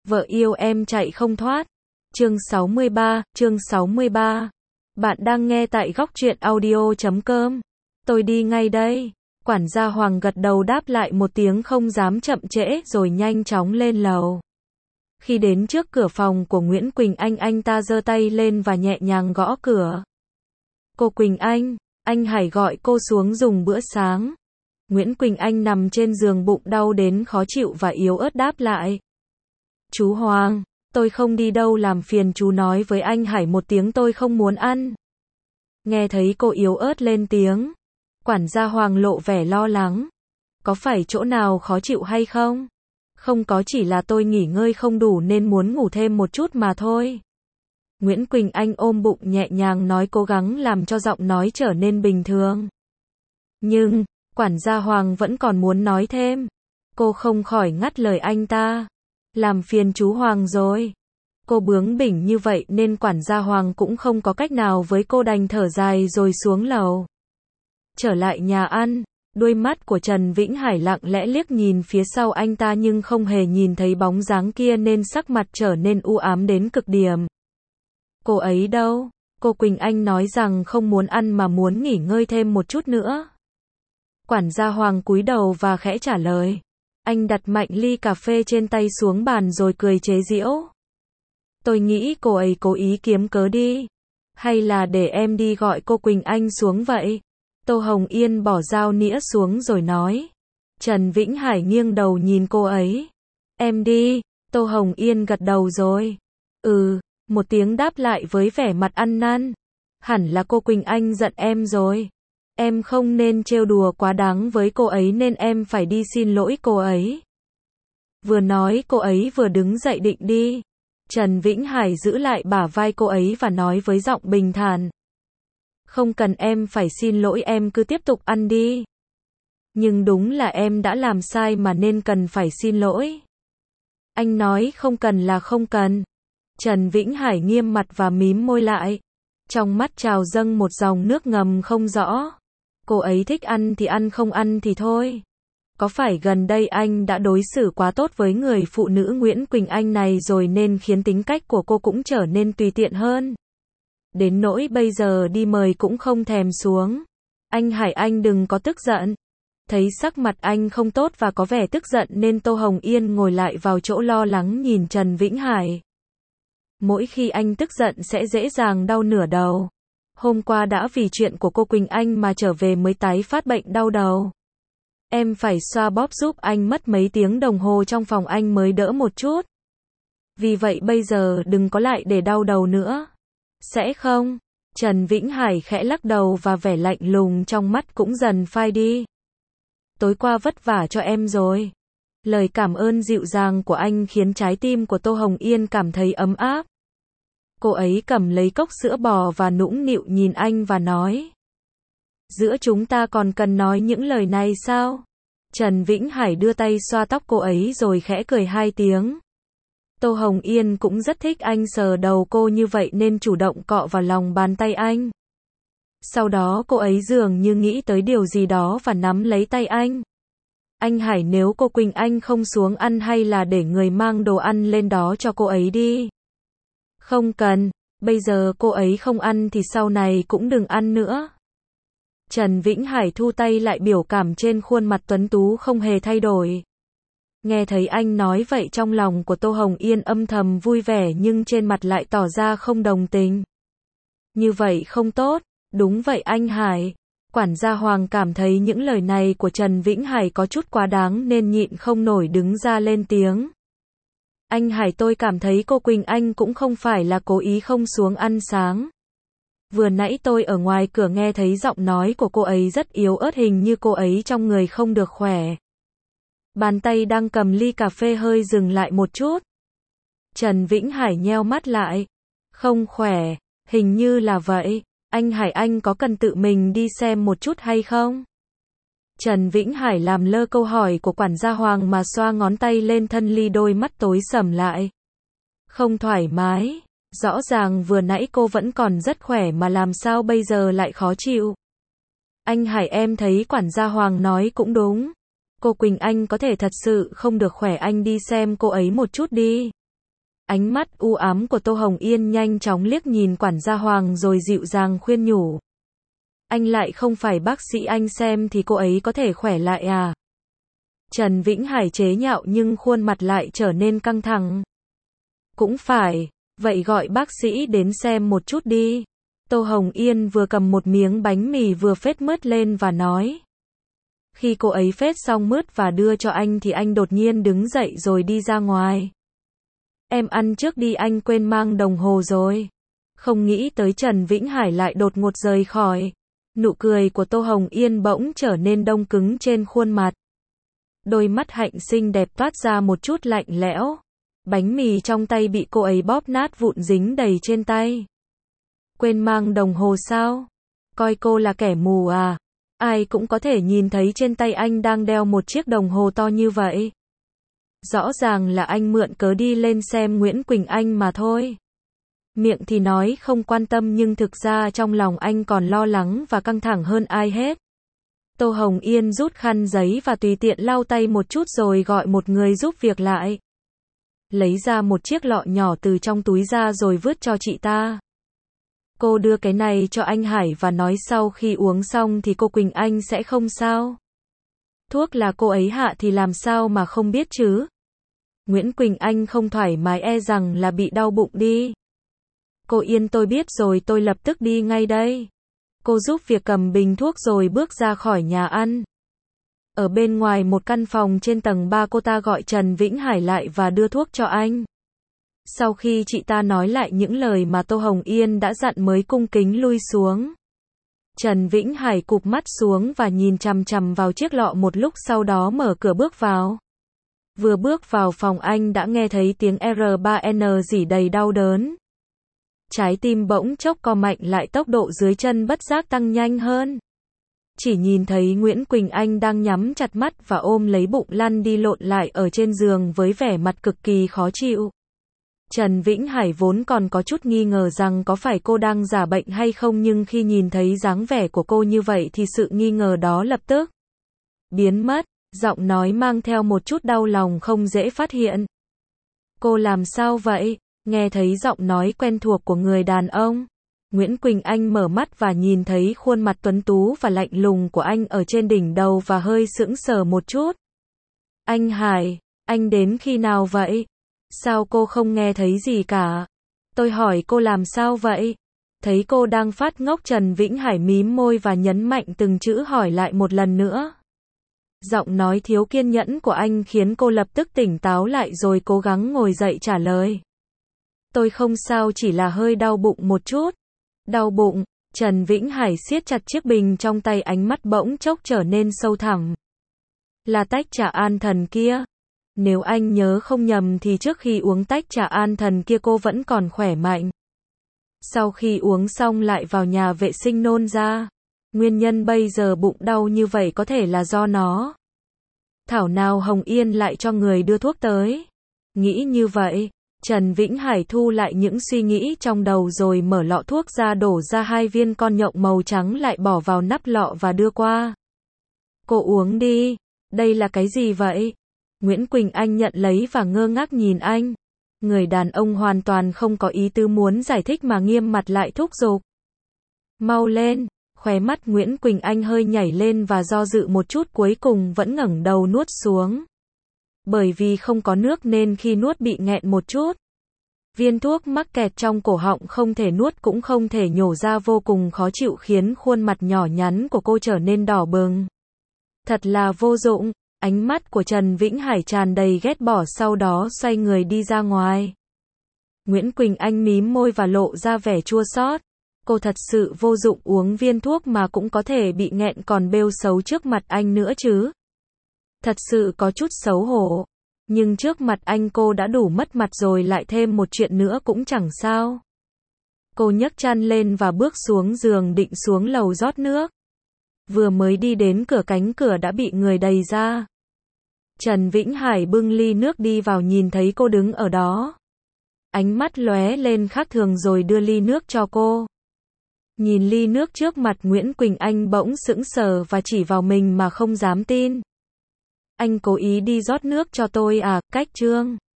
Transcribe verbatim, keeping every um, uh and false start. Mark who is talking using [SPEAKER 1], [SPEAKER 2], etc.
[SPEAKER 1] Vợ yêu em chạy không thoát. Chương sáu mươi ba, chương sáu mươi ba. Bạn đang nghe tại góc truyện audio chấm com. Tôi đi ngay đây. Quản gia Hoàng gật đầu đáp lại một tiếng không dám chậm trễ rồi nhanh chóng lên lầu. Khi đến trước cửa phòng của Nguyễn Quỳnh Anh, anh ta giơ tay lên và nhẹ nhàng gõ cửa. Cô Quỳnh Anh, anh Hải gọi cô xuống dùng bữa sáng. Nguyễn Quỳnh Anh nằm trên giường, bụng đau đến khó chịu và yếu ớt đáp lại. Chú Hoàng, tôi không đi đâu, làm phiền chú nói với anh Hải một tiếng, tôi không muốn ăn. Nghe thấy cô yếu ớt lên tiếng, quản gia Hoàng lộ vẻ lo lắng. Có phải chỗ nào khó chịu hay không? Không có, chỉ là tôi nghỉ ngơi không đủ nên muốn ngủ thêm một chút mà thôi. Nguyễn Quỳnh Anh ôm bụng nhẹ nhàng nói, cố gắng làm cho giọng nói trở nên bình thường. Nhưng, quản gia Hoàng vẫn còn muốn nói thêm. Cô không khỏi ngắt lời anh ta. Làm phiền chú Hoàng rồi. Cô bướng bỉnh như vậy nên quản gia Hoàng cũng không có cách nào với cô, đành thở dài rồi xuống lầu. Trở lại nhà ăn, đôi mắt của Trần Vĩnh Hải lặng lẽ liếc nhìn phía sau anh ta nhưng không hề nhìn thấy bóng dáng kia nên sắc mặt trở nên u ám đến cực điểm. Cô ấy đâu? Cô Quỳnh Anh nói rằng không muốn ăn mà muốn nghỉ ngơi thêm một chút nữa. Quản gia Hoàng cúi đầu và khẽ trả lời. Anh đặt mạnh ly cà phê trên tay xuống bàn rồi cười chế giễu. Tôi nghĩ cô ấy cố ý kiếm cớ đi. Hay là để em đi gọi cô Quỳnh Anh xuống vậy? Tô Hồng Yên bỏ dao nĩa xuống rồi nói. Trần Vĩnh Hải nghiêng đầu nhìn cô ấy. Em đi. Tô Hồng Yên gật đầu rồi. Ừ, một tiếng đáp lại với vẻ mặt ăn năn. Hẳn là cô Quỳnh Anh giận em rồi. Em không nên trêu đùa quá đáng với cô ấy nên em phải đi xin lỗi cô ấy. Vừa nói cô ấy vừa đứng dậy định đi. Trần Vĩnh Hải giữ lại bả vai cô ấy và nói với giọng bình thản. Không cần em phải xin lỗi, em cứ tiếp tục ăn đi. Nhưng đúng là em đã làm sai mà nên cần phải xin lỗi. Anh nói không cần là không cần. Trần Vĩnh Hải nghiêm mặt và mím môi lại. Trong mắt trào dâng một dòng nước ngầm không rõ. Cô ấy thích ăn thì ăn, không ăn thì thôi. Có phải gần đây anh đã đối xử quá tốt với người phụ nữ Nguyễn Quỳnh Anh này rồi nên khiến tính cách của cô cũng trở nên tùy tiện hơn? Đến nỗi bây giờ đi mời cũng không thèm xuống. Anh Hải, anh đừng có tức giận. Thấy sắc mặt anh không tốt và có vẻ tức giận nên Tô Hồng Yên ngồi lại vào chỗ lo lắng nhìn Trần Vĩnh Hải. Mỗi khi anh tức giận sẽ dễ dàng đau nửa đầu. Hôm qua đã vì chuyện của cô Quỳnh Anh mà trở về mới tái phát bệnh đau đầu. Em phải xoa bóp giúp anh mất mấy tiếng đồng hồ trong phòng anh mới đỡ một chút. Vì vậy bây giờ đừng có lại để đau đầu nữa. Sẽ không? Trần Vĩnh Hải khẽ lắc đầu và vẻ lạnh lùng trong mắt cũng dần phai đi. Tối qua vất vả cho em rồi. Lời cảm ơn dịu dàng của anh khiến trái tim của Tô Hồng Yên cảm thấy ấm áp. Cô ấy cầm lấy cốc sữa bò và nũng nịu nhìn anh và nói. Giữa chúng ta còn cần nói những lời này sao? Trần Vĩnh Hải đưa tay xoa tóc cô ấy rồi khẽ cười hai tiếng. Tô Hồng Yên cũng rất thích anh sờ đầu cô như vậy nên chủ động cọ vào lòng bàn tay anh. Sau đó cô ấy dường như nghĩ tới điều gì đó và nắm lấy tay anh. Anh Hải, nếu cô Quỳnh Anh không xuống ăn hay là để người mang đồ ăn lên đó cho cô ấy đi. Không cần, bây giờ cô ấy không ăn thì sau này cũng đừng ăn nữa. Trần Vĩnh Hải thu tay lại, biểu cảm trên khuôn mặt tuấn tú không hề thay đổi. Nghe thấy anh nói vậy trong lòng của Tô Hồng Yên âm thầm vui vẻ nhưng trên mặt lại tỏ ra không đồng tình. Như vậy không tốt, đúng vậy anh Hải. Quản gia Hoàng cảm thấy những lời này của Trần Vĩnh Hải có chút quá đáng nên nhịn không nổi đứng ra lên tiếng. Anh Hải, tôi cảm thấy cô Quỳnh Anh cũng không phải là cố ý không xuống ăn sáng. Vừa nãy tôi ở ngoài cửa nghe thấy giọng nói của cô ấy rất yếu ớt, hình như cô ấy trong người không được khỏe. Bàn tay đang cầm ly cà phê hơi dừng lại một chút. Trần Vĩnh Hải nheo mắt lại. Không khỏe, hình như là vậy. Anh Hải, anh có cần tự mình đi xem một chút hay không? Trần Vĩnh Hải làm lơ câu hỏi của quản gia Hoàng mà xoa ngón tay lên thân ly, đôi mắt tối sầm lại. Không thoải mái. Rõ ràng vừa nãy cô vẫn còn rất khỏe mà làm sao bây giờ lại khó chịu? Anh Hải, em thấy quản gia Hoàng nói cũng đúng. Cô Quỳnh Anh có thể thật sự không được khỏe, anh đi xem cô ấy một chút đi. Ánh mắt u ám của Tô Hồng Yên nhanh chóng liếc nhìn quản gia Hoàng rồi dịu dàng khuyên nhủ. Anh lại không phải bác sĩ, anh xem thì cô ấy có thể khỏe lại à? Trần Vĩnh Hải chế nhạo nhưng khuôn mặt lại trở nên căng thẳng. Cũng phải, vậy gọi bác sĩ đến xem một chút đi. Tô Hồng Yên vừa cầm một miếng bánh mì vừa phết mứt lên và nói. Khi cô ấy phết xong mứt và đưa cho anh thì anh đột nhiên đứng dậy rồi đi ra ngoài. Em ăn trước đi, anh quên mang đồng hồ rồi. Không nghĩ tới Trần Vĩnh Hải lại đột ngột rời khỏi. Nụ cười của Tô Hồng Yên bỗng trở nên đông cứng trên khuôn mặt. Đôi mắt hạnh xinh đẹp toát ra một chút lạnh lẽo. Bánh mì trong tay bị cô ấy bóp nát vụn dính đầy trên tay. Quên mang đồng hồ sao? Coi cô là kẻ mù à? Ai cũng có thể nhìn thấy trên tay anh đang đeo một chiếc đồng hồ to như vậy. Rõ ràng là anh mượn cớ đi lên xem Nguyễn Quỳnh Anh mà thôi. Miệng thì nói không quan tâm nhưng thực ra trong lòng anh còn lo lắng và căng thẳng hơn ai hết. Tô Hồng Yên rút khăn giấy và tùy tiện lau tay một chút rồi gọi một người giúp việc lại. Lấy ra một chiếc lọ nhỏ từ trong túi ra rồi vứt cho chị ta. Cô đưa cái này cho anh Hải và nói sau khi uống xong thì cô Quỳnh Anh sẽ không sao. Thuốc là cô ấy hạ thì làm sao mà không biết chứ. Nguyễn Quỳnh Anh không thoải mái e rằng là bị đau bụng đi. Cô yên, tôi biết rồi, tôi lập tức đi ngay đây. Cô giúp việc cầm bình thuốc rồi bước ra khỏi nhà ăn. Ở bên ngoài một căn phòng trên tầng ba, cô ta gọi Trần Vĩnh Hải lại và đưa thuốc cho anh. Sau khi chị ta nói lại những lời mà Tô Hồng Yên đã dặn mới cung kính lui xuống. Trần Vĩnh Hải cụp mắt xuống và nhìn chằm chằm vào chiếc lọ một lúc, sau đó mở cửa bước vào. Vừa bước vào phòng anh đã nghe thấy tiếng R ba N rỉ đầy đau đớn. Trái tim bỗng chốc co mạnh lại, tốc độ dưới chân bất giác tăng nhanh hơn. Chỉ nhìn thấy Nguyễn Quỳnh Anh đang nhắm chặt mắt và ôm lấy bụng lăn đi lộn lại ở trên giường với vẻ mặt cực kỳ khó chịu. Trần Vĩnh Hải vốn còn có chút nghi ngờ rằng có phải cô đang giả bệnh hay không, nhưng khi nhìn thấy dáng vẻ của cô như vậy thì sự nghi ngờ đó lập tức biến mất, giọng nói mang theo một chút đau lòng không dễ phát hiện. Cô làm sao vậy? Nghe thấy giọng nói quen thuộc của người đàn ông. Nguyễn Quỳnh Anh mở mắt và nhìn thấy khuôn mặt tuấn tú và lạnh lùng của anh ở trên đỉnh đầu và hơi sững sờ một chút. Anh Hải, anh đến khi nào vậy? Sao cô không nghe thấy gì cả? Tôi hỏi cô làm sao vậy? Thấy cô đang phát ngốc, Trần Vĩnh Hải mím môi và nhấn mạnh từng chữ hỏi lại một lần nữa. Giọng nói thiếu kiên nhẫn của anh khiến cô lập tức tỉnh táo lại rồi cố gắng ngồi dậy trả lời. Tôi không sao, chỉ là hơi đau bụng một chút. Đau bụng? Trần Vĩnh Hải siết chặt chiếc bình trong tay, ánh mắt bỗng chốc trở nên sâu thẳm. Là tách trà an thần kia. Nếu anh nhớ không nhầm thì trước khi uống tách trà an thần kia cô vẫn còn khỏe mạnh. Sau khi uống xong lại vào nhà vệ sinh nôn ra. Nguyên nhân bây giờ bụng đau như vậy có thể là do nó. Thảo nào Hồng Yên lại cho người đưa thuốc tới. Nghĩ như vậy, Trần Vĩnh Hải thu lại những suy nghĩ trong đầu rồi mở lọ thuốc ra, đổ ra hai viên con nhộng màu trắng lại bỏ vào nắp lọ và đưa qua. Cô uống đi. Đây là cái gì vậy? Nguyễn Quỳnh Anh nhận lấy và ngơ ngác nhìn anh. Người đàn ông hoàn toàn không có ý tứ muốn giải thích mà nghiêm mặt lại thúc giục. Mau lên. Khóe mắt Nguyễn Quỳnh Anh hơi nhảy lên và do dự một chút, cuối cùng vẫn ngẩng đầu nuốt xuống. Bởi vì không có nước nên khi nuốt bị nghẹn một chút. Viên thuốc mắc kẹt trong cổ họng, không thể nuốt cũng không thể nhổ ra, vô cùng khó chịu khiến khuôn mặt nhỏ nhắn của cô trở nên đỏ bừng. Thật là vô dụng. Ánh mắt của Trần Vĩnh Hải tràn đầy ghét bỏ, sau đó xoay người đi ra ngoài. Nguyễn Quỳnh Anh mím môi và lộ ra vẻ chua xót. Cô thật sự vô dụng, uống viên thuốc mà cũng có thể bị nghẹn còn bêu xấu trước mặt anh nữa chứ. Thật sự có chút xấu hổ. Nhưng trước mặt anh cô đã đủ mất mặt rồi, lại thêm một chuyện nữa cũng chẳng sao. Cô nhấc chăn lên và bước xuống giường định xuống lầu rót nước. Vừa mới đi đến cửa, cánh cửa đã bị người đẩy ra. Trần Vĩnh Hải bưng ly nước đi vào, nhìn thấy cô đứng ở đó. Ánh mắt lóe lên khác thường rồi đưa ly nước cho cô. Nhìn ly nước trước mặt, Nguyễn Quỳnh Anh bỗng sững sờ và chỉ vào mình mà không dám tin. Anh cố ý đi rót nước cho tôi à? Cách Trương